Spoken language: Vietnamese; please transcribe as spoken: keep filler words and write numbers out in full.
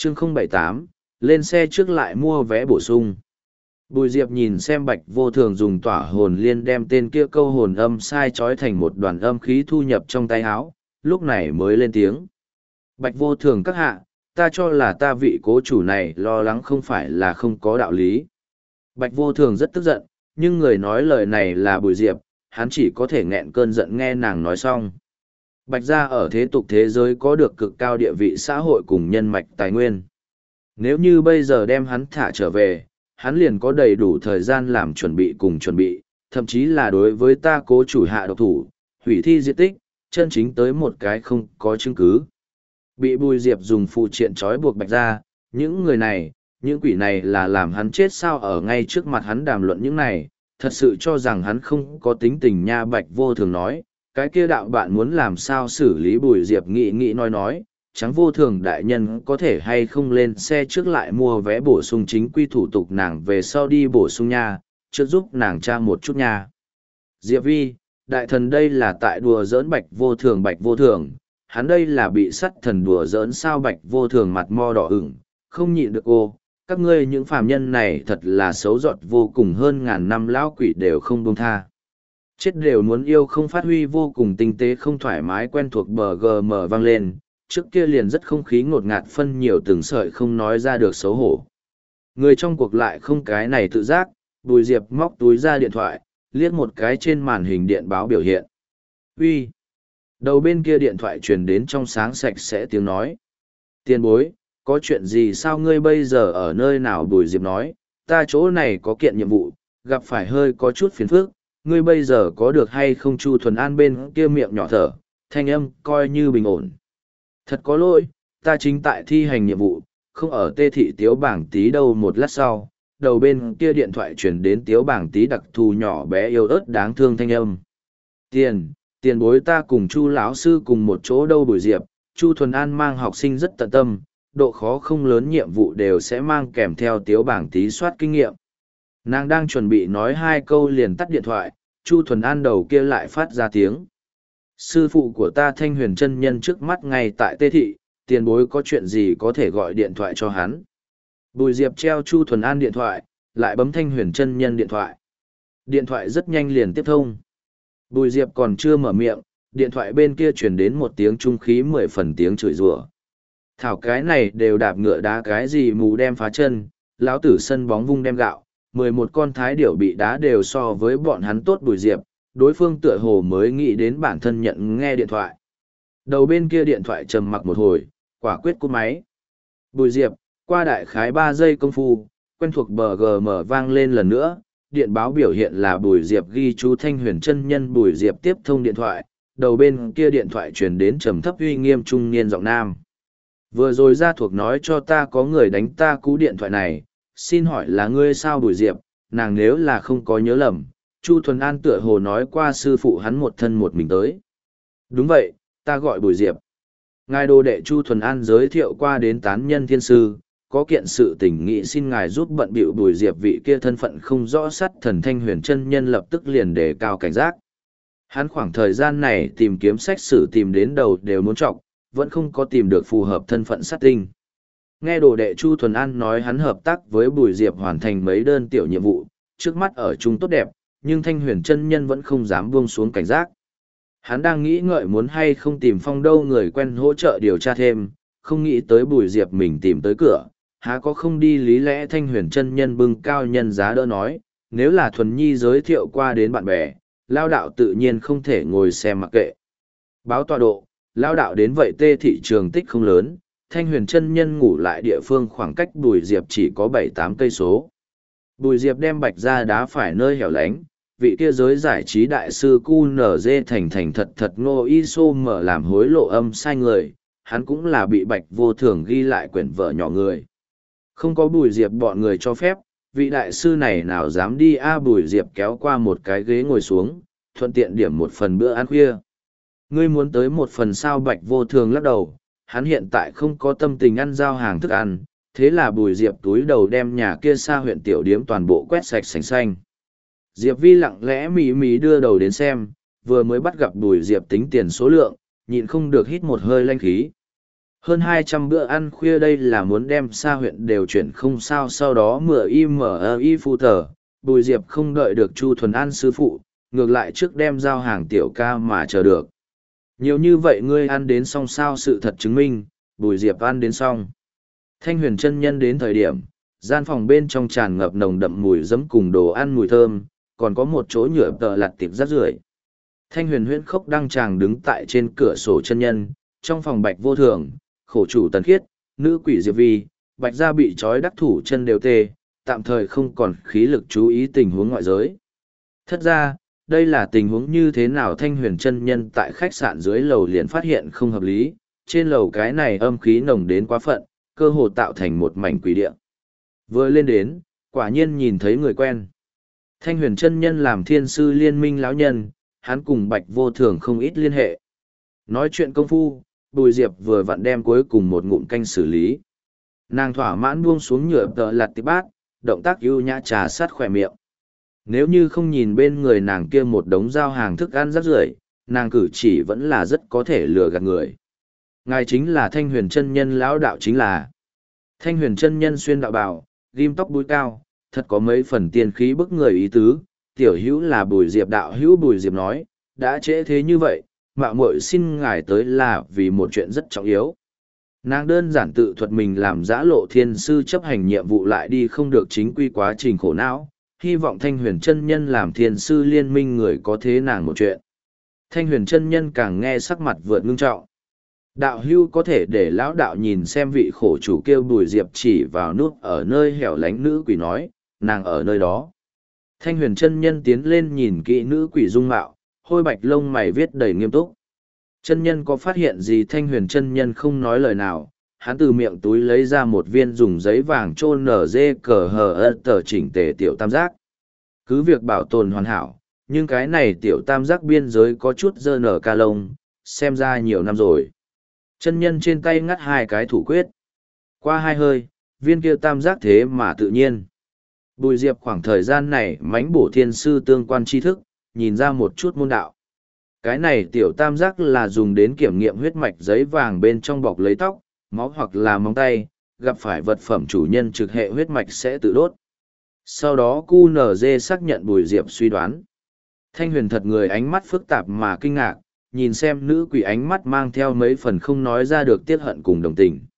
chương không bảy tám, lên xe trước lại mua vé bổ sung. Bùi Diệp nhìn xem Bạch Vô Thường dùng tỏa hồn liên đem tên kia câu hồn âm sai trói thành một đoàn âm khí thu nhập trong tay áo, lúc này mới lên tiếng. Bạch Vô Thường các hạ, ta cho là ta vị cố chủ này lo lắng không phải là không có đạo lý. Bạch Vô Thường rất tức giận, nhưng người nói lời này là Bùi Diệp, hắn chỉ có thể nghẹn cơn giận nghe nàng nói xong. Bạch gia ở thế tục thế giới có được cực cao địa vị xã hội cùng nhân mạch tài nguyên. Nếu như bây giờ đem hắn thả trở về, hắn liền có đầy đủ thời gian làm chuẩn bị cùng chuẩn bị, thậm chí là đối với ta cố chủ hạ độc thủ, hủy thi diệt tích, chân chính tới một cái không có chứng cứ. Bị Bùi Diệp dùng phụ triện trói buộc Bạch gia, những người này, những quỷ này là làm hắn chết sao ở ngay trước mặt hắn đàm luận những này, thật sự cho rằng hắn không có tính tình nha. Bạch Vô Thường nói, cái kia đạo bạn muốn làm sao xử lý. Bùi Diệp nghĩ nghĩ nói nói, Trắng Vô Thường đại nhân có thể hay không lên xe trước lại mua vé bổ sung chính quy thủ tục nàng về sau đi bổ sung nha, trước giúp nàng tra một chút nha. Diệp Vi, đại thần đây là tại đùa giỡn Bạch Vô Thường. Bạch Vô Thường, hắn đây là bị sắt thần đùa giỡn sao? Bạch Vô Thường mặt mo đỏ ửng, không nhịn được cô, các ngươi những phàm nhân này thật là xấu giọt vô cùng, hơn ngàn năm lão quỷ đều không buông tha. Chết đều muốn yêu không phát huy vô cùng tinh tế không thoải mái quen thuộc bờ gờ mờ vang lên, trước kia liền rất không khí ngột ngạt phân nhiều từng sợi không nói ra được xấu hổ. Người trong cuộc lại không cái này tự giác, Bùi Diệp móc túi ra điện thoại, liếc một cái trên màn hình điện báo biểu hiện. Uy. Đầu bên kia điện thoại truyền đến trong sáng sạch sẽ tiếng nói. Tiền bối, có chuyện gì sao ngươi bây giờ ở nơi nào? Bùi Diệp nói, ta chỗ này có kiện nhiệm vụ, gặp phải hơi có chút phiền phức, ngươi bây giờ có được hay không? Chu Thuần An bên kia miệng nhỏ thở, thanh âm coi như bình ổn. Thật có lỗi, ta chính tại thi hành nhiệm vụ, không ở Tê Thị Tiếu Bảng Tí đâu. Một lát sau, đầu bên kia điện thoại truyền đến Tiếu Bảng Tí đặc thù nhỏ bé yêu ớt đáng thương thanh âm. Tiền, tiền bối, ta cùng Chu lão sư cùng một chỗ đâu? Bùi Diệp, Chu Thuần An mang học sinh rất tận tâm, độ khó không lớn, nhiệm vụ đều sẽ mang kèm theo Tiếu Bảng Tí soát kinh nghiệm. Nàng đang chuẩn bị nói hai câu liền tắt điện thoại, Chu Thuần An đầu kia lại phát ra tiếng. Sư phụ của ta Thanh Huyền chân nhân trước mắt ngay tại Tê Thị, tiền bối có chuyện gì có thể gọi điện thoại cho hắn. Bùi Diệp treo Chu Thuần An điện thoại, lại bấm Thanh Huyền chân nhân điện thoại. Điện thoại rất nhanh liền tiếp thông. Bùi Diệp còn chưa mở miệng, điện thoại bên kia truyền đến một tiếng trung khí mười phần tiếng chửi rủa. Thảo cái này đều đạp ngựa đá cái gì mù đem phá chân, lão tử sân bóng vung đem gạo, mười một con thái điểu bị đá đều so với bọn hắn tốt. Bùi Diệp, đối phương tựa hồ mới nghĩ đến bản thân nhận nghe điện thoại. Đầu bên kia điện thoại trầm mặc một hồi, quả quyết cúp máy. Bùi Diệp, qua đại khái ba giây công phu, quen thuộc bờ gờ mờ vang lên lần nữa, điện báo biểu hiện là Bùi Diệp ghi chú Thanh Huyền chân nhân. Bùi Diệp tiếp thông điện thoại, đầu bên kia điện thoại truyền đến trầm thấp uy nghiêm trung niên giọng nam. Vừa rồi gia thuộc nói cho ta có người đánh ta cú điện thoại này, xin hỏi là ngươi sao? Bùi Diệp, nàng nếu là không có nhớ lầm, Chu Thuần An tựa hồ nói qua sư phụ hắn một thân một mình tới. Đúng vậy, ta gọi Bùi Diệp. Ngài đồ đệ Chu Thuần An giới thiệu qua đến tán nhân thiên sư, có kiện sự tình nghị xin ngài giúp bận bịu. Bùi Diệp vị kia thân phận không rõ sắt thần Thanh Huyền chân nhân lập tức liền đề cao cảnh giác. Hắn khoảng thời gian này tìm kiếm sách sử tìm đến đầu đều muốn trọc, vẫn không có tìm được phù hợp thân phận sát tinh. Nghe đồ đệ Chu Thuần An nói hắn hợp tác với Bùi Diệp hoàn thành mấy đơn tiểu nhiệm vụ, trước mắt ở chung tốt đẹp, nhưng Thanh Huyền chân nhân vẫn không dám buông xuống cảnh giác. Hắn đang nghĩ ngợi muốn hay không tìm Phong Đâu người quen hỗ trợ điều tra thêm, không nghĩ tới Bùi Diệp mình tìm tới cửa, há có không đi. Lý lẽ Thanh Huyền chân nhân bưng cao nhân giá đỡ nói, nếu là Thuần Nhi giới thiệu qua đến bạn bè, lao đạo tự nhiên không thể ngồi xem mặc kệ. Báo tọa độ, lao đạo đến vậy Tê Thị trường tích không lớn, Thanh Huyền chân nhân ngủ lại địa phương khoảng cách Bùi Diệp chỉ có bảy tám cây số. Bùi Diệp đem Bạch ra đá phải nơi hẻo lánh, vị kia giới giải trí đại sư cu nở dê thành thành thật thật ngô y sô mở làm hối lộ âm sai người, hắn cũng là bị Bạch Vô Thường ghi lại quyển vợ nhỏ người. Không có Bùi Diệp bọn người cho phép, vị đại sư này nào dám đi. A Bùi Diệp kéo qua một cái ghế ngồi xuống, thuận tiện điểm một phần bữa ăn khuya. Ngươi muốn tới một phần sao? Bạch Vô Thường lắc đầu, hắn hiện tại không có tâm tình ăn giao hàng thức ăn, thế là Bùi Diệp túi đầu đem nhà kia xa huyện tiểu điếm toàn bộ quét sạch sành xanh. Diệp Vi lặng lẽ mỉ mỉ đưa đầu đến xem, vừa mới bắt gặp Bùi Diệp tính tiền số lượng, nhịn không được hít một hơi lanh khí. Hơn hai trăm bữa ăn khuya đây là muốn đem xa huyện đều chuyển không sao, sau đó mửa y mở y phu tờ, Bùi Diệp không đợi được Chu Thuần An sư phụ, ngược lại trước đem giao hàng tiểu ca mà chờ được. Nhiều như vậy ngươi ăn đến xong sao? Sự thật chứng minh, Bùi Diệp ăn đến xong. Thanh Huyền chân nhân đến thời điểm, gian phòng bên trong tràn ngập nồng đậm mùi giấm cùng đồ ăn mùi thơm, còn có một chỗ nhựa tợ lặt tiệp rác rưởi. Thanh Huyền huyễn khốc đang chàng đứng tại trên cửa sổ chân nhân, trong phòng Bạch Vô Thường, khổ chủ Tần Khiết, nữ quỷ Diệp Vi, Bạch gia bị trói đắc thủ chân đều tê, tạm thời không còn khí lực chú ý tình huống ngoại giới. Thật ra, đây là tình huống như thế nào? Thanh Huyền chân nhân tại khách sạn dưới lầu liền phát hiện không hợp lý, trên lầu cái này âm khí nồng đến quá phận, cơ hồ tạo thành một mảnh quỷ địa. Vừa lên đến, quả nhiên nhìn thấy người quen. Thanh Huyền chân nhân làm Thiên sư liên minh lão nhân, hắn cùng Bạch Vô Thường không ít liên hệ. Nói chuyện công phu, Bùi Diệp vừa vặn đem cuối cùng một ngụm canh xử lý. Nàng thỏa mãn buông xuống nhựa tợ lặt tí bát, động tác ưu nhã trà sát khỏe miệng. Nếu như không nhìn bên người nàng kia một đống giao hàng thức ăn rác rưởi, nàng cử chỉ vẫn là rất có thể lừa gạt người. Ngài chính là Thanh Huyền chân nhân lão đạo chính là. Thanh Huyền chân nhân xuyên đạo bào, ghim tóc búi cao, thật có mấy phần tiên khí bức người ý tứ. Tiểu hữu là Bùi Diệp đạo hữu. Bùi Diệp nói, đã trễ thế như vậy, mạo muội xin ngài tới là vì một chuyện rất trọng yếu. Nàng đơn giản tự thuật mình làm giã lộ thiên sư chấp hành nhiệm vụ lại đi không được chính quy quá trình khổ não, hy vọng Thanh Huyền chân nhân làm thiên sư liên minh người có thế nàng một chuyện. Thanh Huyền chân nhân càng nghe sắc mặt vượt ngưng trọng. Đạo hưu có thể để lão đạo nhìn xem. Vị khổ chủ kêu Bùi Diệp chỉ vào nút ở nơi hẻo lánh nữ quỷ nói, nàng ở nơi đó. Thanh Huyền chân nhân tiến lên nhìn kỹ nữ quỷ dung mạo, hôi bạch lông mày viết đầy nghiêm túc. Chân nhân có phát hiện gì? Thanh Huyền chân nhân không nói lời nào, hắn từ miệng túi lấy ra một viên dùng giấy vàng chôn nở dê cờ hờ ơ tờ chỉnh tề tiểu tam giác. Cứ việc bảo tồn hoàn hảo, nhưng cái này tiểu tam giác biên giới có chút dơ nở ca lông, xem ra nhiều năm rồi. Chân nhân trên tay ngắt hai cái thủ quyết. Qua hai hơi, viên kia tam giác thế mà tự nhiên. Bùi Diệp khoảng thời gian này mánh bổ thiên sư tương quan tri thức, nhìn ra một chút môn đạo. Cái này tiểu tam giác là dùng đến kiểm nghiệm huyết mạch giấy vàng bên trong bọc lấy tóc, máu hoặc là móng tay, gặp phải vật phẩm chủ nhân trực hệ huyết mạch sẽ tự đốt. Sau đó cu nở dê xác nhận Bùi Diệp suy đoán. Thanh Huyền thật người ánh mắt phức tạp mà kinh ngạc, nhìn xem nữ quỷ ánh mắt mang theo mấy phần không nói ra được tiếc hận cùng đồng tình.